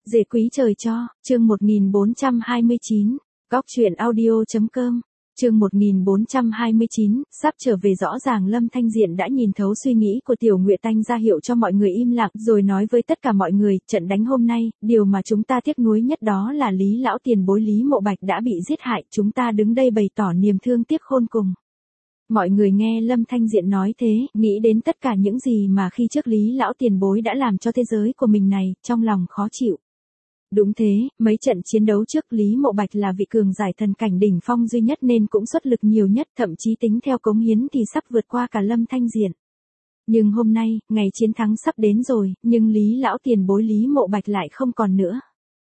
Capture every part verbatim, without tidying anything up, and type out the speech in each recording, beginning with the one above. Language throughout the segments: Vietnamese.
Dễ quý trời cho, chương một nghìn bốn trăm hai mươi chín, góc truyện audio.com, chương một nghìn bốn trăm hai mươi chín, sắp trở về. Rõ ràng Lâm Thanh Diện đã nhìn thấu suy nghĩ của Tiểu Nguyệt Anh, ra hiệu cho mọi người im lặng, rồi nói với tất cả mọi người, trận đánh hôm nay, điều mà chúng ta tiếc nuối nhất đó là Lý lão tiền bối Lý Mộ Bạch đã bị giết hại, chúng ta đứng đây bày tỏ niềm thương tiếc khôn cùng. Mọi người nghe Lâm Thanh Diện nói thế, nghĩ đến tất cả những gì mà khi trước Lý lão tiền bối đã làm cho thế giới của mình này, trong lòng khó chịu. Đúng thế, mấy trận chiến đấu trước Lý Mộ Bạch là vị cường giải thần cảnh đỉnh phong duy nhất nên cũng xuất lực nhiều nhất, thậm chí tính theo cống hiến thì sắp vượt qua cả Lâm Thanh Diện. Nhưng hôm nay, ngày chiến thắng sắp đến rồi, nhưng Lý lão tiền bối Lý Mộ Bạch lại không còn nữa.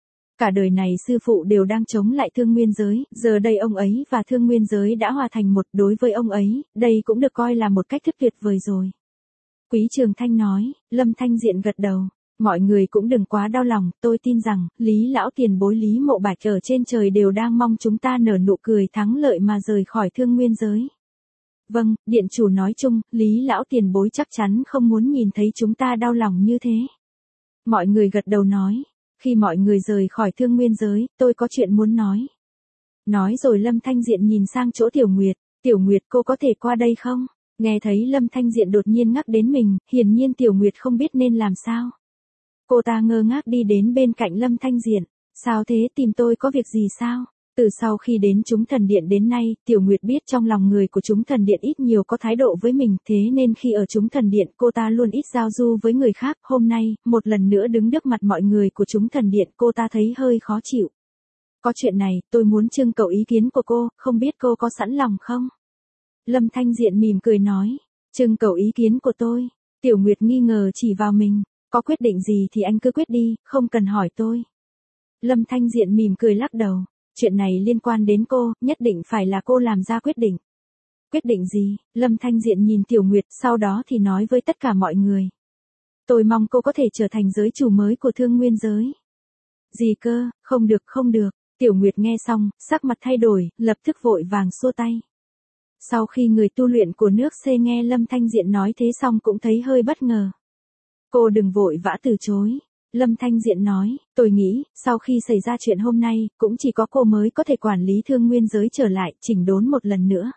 Cả đời này sư phụ đều đang chống lại thương nguyên giới, giờ đây ông ấy và thương nguyên giới đã hòa thành một. Đối với ông ấy, đây cũng được coi là một cách thức tuyệt vời rồi. Quý Trường Thanh nói. Lâm Thanh Diện gật đầu. Mọi người cũng đừng quá đau lòng, tôi tin rằng, Lý lão tiền bối Lý Mộ Bạch ở trên trời đều đang mong chúng ta nở nụ cười thắng lợi mà rời khỏi thương nguyên giới. Vâng, điện chủ nói chung, Lý lão tiền bối chắc chắn không muốn nhìn thấy chúng ta đau lòng như thế. Mọi người gật đầu nói. Khi mọi người rời khỏi thương nguyên giới, tôi có chuyện muốn nói. Nói rồi Lâm Thanh Diện nhìn sang chỗ Tiểu Nguyệt. Tiểu Nguyệt, cô có thể qua đây không? Nghe thấy Lâm Thanh Diện đột nhiên ngắc đến mình, hiển nhiên Tiểu Nguyệt không biết nên làm sao. Cô ta ngơ ngác đi đến bên cạnh Lâm Thanh Diện. Sao thế, tìm tôi có việc gì sao? Từ sau khi đến chúng thần điện đến nay, Tiểu Nguyệt biết trong lòng người của chúng thần điện ít nhiều có thái độ với mình, thế nên khi ở chúng thần điện cô ta luôn ít giao du với người khác. Hôm nay, một lần nữa đứng trước mặt mọi người của chúng thần điện, cô ta thấy hơi khó chịu. Có chuyện này, tôi muốn trưng cầu ý kiến của cô, không biết cô có sẵn lòng không? Lâm Thanh Diện mỉm cười nói. Trưng cầu ý kiến của tôi. Tiểu Nguyệt nghi ngờ chỉ vào mình. Có quyết định gì thì anh cứ quyết đi, không cần hỏi tôi. Lâm Thanh Diện mỉm cười lắc đầu. Chuyện này liên quan đến cô, nhất định phải là cô làm ra quyết định. Quyết định gì? Lâm Thanh Diện nhìn Tiểu Nguyệt, sau đó thì nói với tất cả mọi người. Tôi mong cô có thể trở thành giới chủ mới của thương nguyên giới. Gì cơ, không được không được. Tiểu Nguyệt nghe xong, sắc mặt thay đổi, lập tức vội vàng xua tay. Sau khi người tu luyện của nước C nghe Lâm Thanh Diện nói thế xong cũng thấy hơi bất ngờ. Cô đừng vội vã từ chối. Lâm Thanh Diện nói, tôi nghĩ, sau khi xảy ra chuyện hôm nay, cũng chỉ có cô mới có thể quản lý thương nguyên giới trở lại, chỉnh đốn một lần nữa.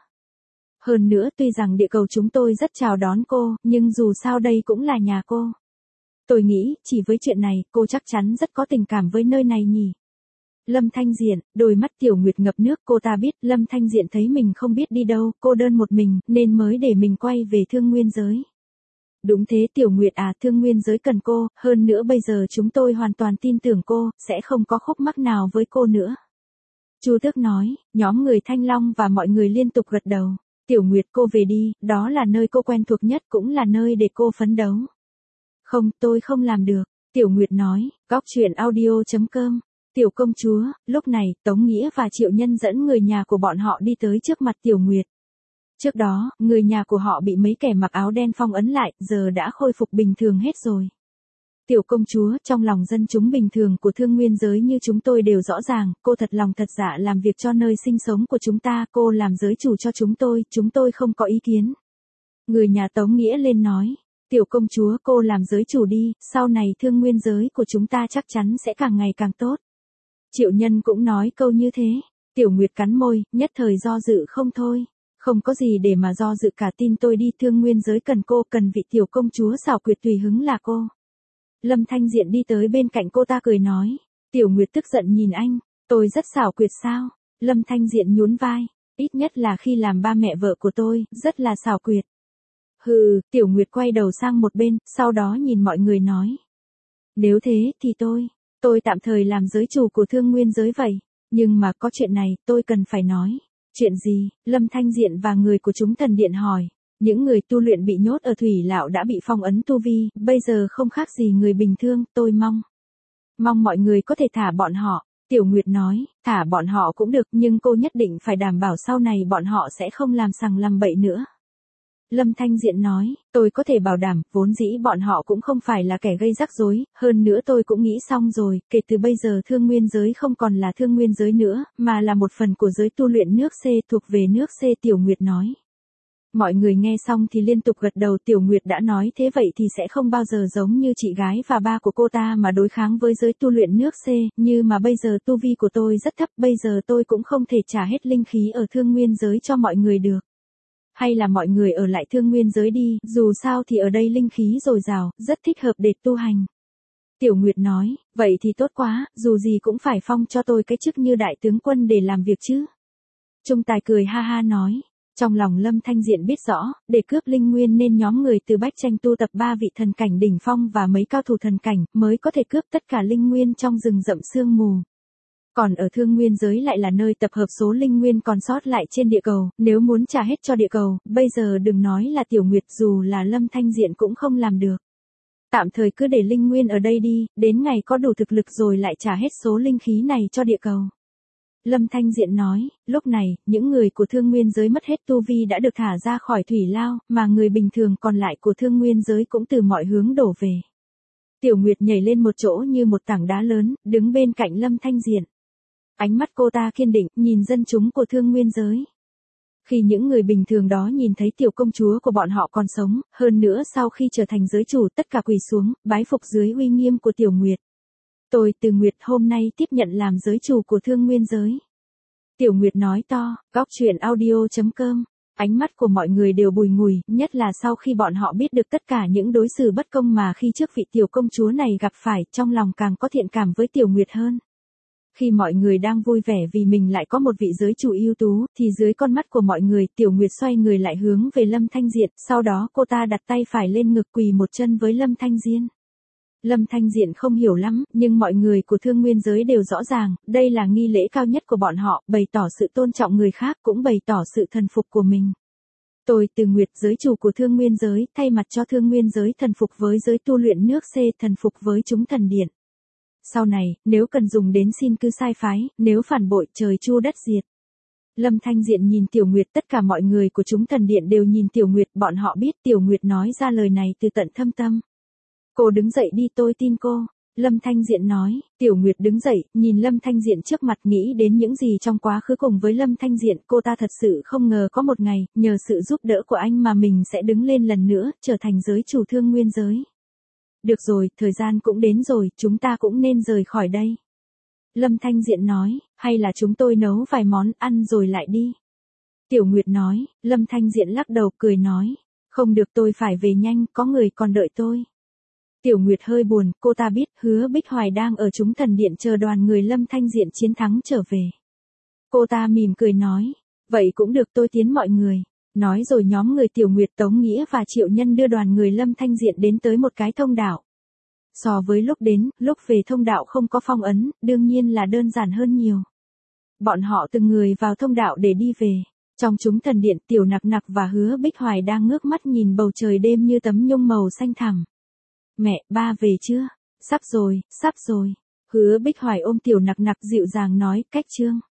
Hơn nữa tuy rằng địa cầu chúng tôi rất chào đón cô, nhưng dù sao đây cũng là nhà cô. Tôi nghĩ, chỉ với chuyện này, cô chắc chắn rất có tình cảm với nơi này nhỉ. Lâm Thanh Diện, đôi mắt Tiểu Nguyệt ngập nước, cô ta biết Lâm Thanh Diện thấy mình không biết đi đâu, cô đơn một mình, nên mới để mình quay về thương nguyên giới. Đúng thế Tiểu Nguyệt à, thương nguyên giới cần cô, hơn nữa bây giờ chúng tôi hoàn toàn tin tưởng cô, sẽ không có khúc mắc nào với cô nữa. Chu Tước nói. Nhóm người Thanh Long và mọi người liên tục gật đầu. Tiểu Nguyệt, cô về đi, đó là nơi cô quen thuộc nhất, cũng là nơi để cô phấn đấu. Không, tôi không làm được. Tiểu Nguyệt nói. Góc truyện audio.com. Tiểu công chúa. Lúc này, Tống Nghĩa và Triệu Nhân dẫn người nhà của bọn họ đi tới trước mặt Tiểu Nguyệt. Trước đó, người nhà của họ bị mấy kẻ mặc áo đen phong ấn lại, giờ đã khôi phục bình thường hết rồi. Tiểu công chúa, trong lòng dân chúng bình thường của thương nguyên giới như chúng tôi đều rõ ràng, cô thật lòng thật dạ làm việc cho nơi sinh sống của chúng ta, cô làm giới chủ cho chúng tôi, chúng tôi không có ý kiến. Người nhà Tống Nghĩa lên nói. Tiểu công chúa, cô làm giới chủ đi, sau này thương nguyên giới của chúng ta chắc chắn sẽ càng ngày càng tốt. Triệu Nhân cũng nói câu như thế. Tiểu Nguyệt cắn môi, nhất thời do dự không thôi. Không có gì để mà do dự cả, tin tôi đi, thương nguyên giới cần cô, cần vị tiểu công chúa xảo quyệt tùy hứng là cô. Lâm Thanh Diện đi tới bên cạnh cô ta cười nói. Tiểu Nguyệt tức giận nhìn anh, tôi rất xảo quyệt sao? Lâm Thanh Diện nhún vai, ít nhất là khi làm ba mẹ vợ của tôi, rất là xảo quyệt. Hừ, Tiểu Nguyệt quay đầu sang một bên, sau đó nhìn mọi người nói. Nếu thế thì tôi, tôi tạm thời làm giới chủ của thương nguyên giới vậy, nhưng mà có chuyện này, tôi cần phải nói. Chuyện gì? Lâm Thanh Diện và người của chúng thần điện hỏi. Những người tu luyện bị nhốt ở thủy lão đã bị phong ấn tu vi, bây giờ không khác gì người bình thường, tôi mong. Mong mọi người có thể thả bọn họ. Tiểu Nguyệt nói, thả bọn họ cũng được, nhưng cô nhất định phải đảm bảo sau này bọn họ sẽ không làm sằng làm bậy nữa. Lâm Thanh Diện nói, tôi có thể bảo đảm, vốn dĩ bọn họ cũng không phải là kẻ gây rắc rối, hơn nữa tôi cũng nghĩ xong rồi, kể từ bây giờ thương nguyên giới không còn là thương nguyên giới nữa, mà là một phần của giới tu luyện nước C, thuộc về nước C. Tiểu Nguyệt nói. Mọi người nghe xong thì liên tục gật đầu. Tiểu Nguyệt đã nói thế vậy thì sẽ không bao giờ giống như chị gái và ba của cô ta mà đối kháng với giới tu luyện nước C, như mà bây giờ tu vi của tôi rất thấp, bây giờ tôi cũng không thể trả hết linh khí ở thương nguyên giới cho mọi người được. Hay là mọi người ở lại thương nguyên giới đi, dù sao thì ở đây linh khí dồi dào, rất thích hợp để tu hành. Tiểu Nguyệt nói, vậy thì tốt quá, dù gì cũng phải phong cho tôi cái chức như đại tướng quân để làm việc chứ. Trung Tài cười ha ha nói. Trong lòng Lâm Thanh Diện biết rõ, để cướp linh nguyên nên nhóm người từ Bách Tranh tu tập ba vị thần cảnh đỉnh phong và mấy cao thủ thần cảnh mới có thể cướp tất cả linh nguyên trong rừng rậm sương mù. Còn ở thương nguyên giới lại là nơi tập hợp số linh nguyên còn sót lại trên địa cầu, nếu muốn trả hết cho địa cầu, bây giờ đừng nói là Tiểu Nguyệt, dù là Lâm Thanh Diện cũng không làm được. Tạm thời cứ để linh nguyên ở đây đi, đến ngày có đủ thực lực rồi lại trả hết số linh khí này cho địa cầu. Lâm Thanh Diện nói, lúc này, những người của thương nguyên giới mất hết tu vi đã được thả ra khỏi thủy lao, mà người bình thường còn lại của thương nguyên giới cũng từ mọi hướng đổ về. Tiểu Nguyệt nhảy lên một chỗ như một tảng đá lớn, đứng bên cạnh Lâm Thanh Diện. Ánh mắt cô ta kiên định, nhìn dân chúng của thương nguyên giới. Khi những người bình thường đó nhìn thấy tiểu công chúa của bọn họ còn sống, hơn nữa sau khi trở thành giới chủ tất cả quỳ xuống, bái phục dưới uy nghiêm của Tiểu Nguyệt. Tôi Từ Nguyệt hôm nay tiếp nhận làm giới chủ của thương nguyên giới. Tiểu Nguyệt nói to, góc truyện audio chấm com. Ánh mắt của mọi người đều bùi ngùi, nhất là sau khi bọn họ biết được tất cả những đối xử bất công mà khi trước vị tiểu công chúa này gặp phải, trong lòng càng có thiện cảm với Tiểu Nguyệt hơn. Khi mọi người đang vui vẻ vì mình lại có một vị giới chủ ưu tú, thì dưới con mắt của mọi người, Tiểu Nguyệt xoay người lại hướng về Lâm Thanh Diện, sau đó cô ta đặt tay phải lên ngực quỳ một chân với Lâm Thanh Diện. Lâm Thanh Diện không hiểu lắm, nhưng mọi người của thương nguyên giới đều rõ ràng, đây là nghi lễ cao nhất của bọn họ, bày tỏ sự tôn trọng người khác cũng bày tỏ sự thần phục của mình. Tôi Từ Nguyệt, giới chủ của thương nguyên giới, thay mặt cho thương nguyên giới thần phục với giới tu luyện nước C, thần phục với chúng thần điện. Sau này, nếu cần dùng đến xin cứ sai phái, nếu phản bội trời chu đất diệt. Lâm Thanh Diện nhìn Tiểu Nguyệt, tất cả mọi người của chúng thần điện đều nhìn Tiểu Nguyệt, bọn họ biết Tiểu Nguyệt nói ra lời này từ tận thâm tâm. Cô đứng dậy đi, tôi tin cô. Lâm Thanh Diện nói. Tiểu Nguyệt đứng dậy, nhìn Lâm Thanh Diện trước mặt, nghĩ đến những gì trong quá khứ cùng với Lâm Thanh Diện, cô ta thật sự không ngờ có một ngày, nhờ sự giúp đỡ của anh mà mình sẽ đứng lên lần nữa, trở thành giới chủ thương nguyên giới. Được rồi, thời gian cũng đến rồi, chúng ta cũng nên rời khỏi đây. Lâm Thanh Diện nói, hay là chúng tôi nấu vài món ăn rồi lại đi. Tiểu Nguyệt nói. Lâm Thanh Diện lắc đầu cười nói, không được, tôi phải về nhanh, có người còn đợi tôi. Tiểu Nguyệt hơi buồn, cô ta biết Hứa Bích Hoài đang ở chúng thần điện chờ đoàn người Lâm Thanh Diện chiến thắng trở về. Cô ta mỉm cười nói, vậy cũng được, tôi tiến mọi người. Nói rồi nhóm người Tiểu Nguyệt, Tống Nghĩa và Triệu Nhân đưa đoàn người Lâm Thanh Diện đến tới một cái thông đạo. So với lúc đến, lúc về thông đạo không có phong ấn, đương nhiên là đơn giản hơn nhiều. Bọn họ từng người vào thông đạo để đi về. Trong chúng thần điện, Tiểu Nặc Nặc và Hứa Bích Hoài đang ngước mắt nhìn bầu trời đêm như tấm nhung màu xanh thẳm. Mẹ, ba về chưa? Sắp rồi, sắp rồi. Hứa Bích Hoài ôm Tiểu Nặc Nặc dịu dàng nói, cách chương.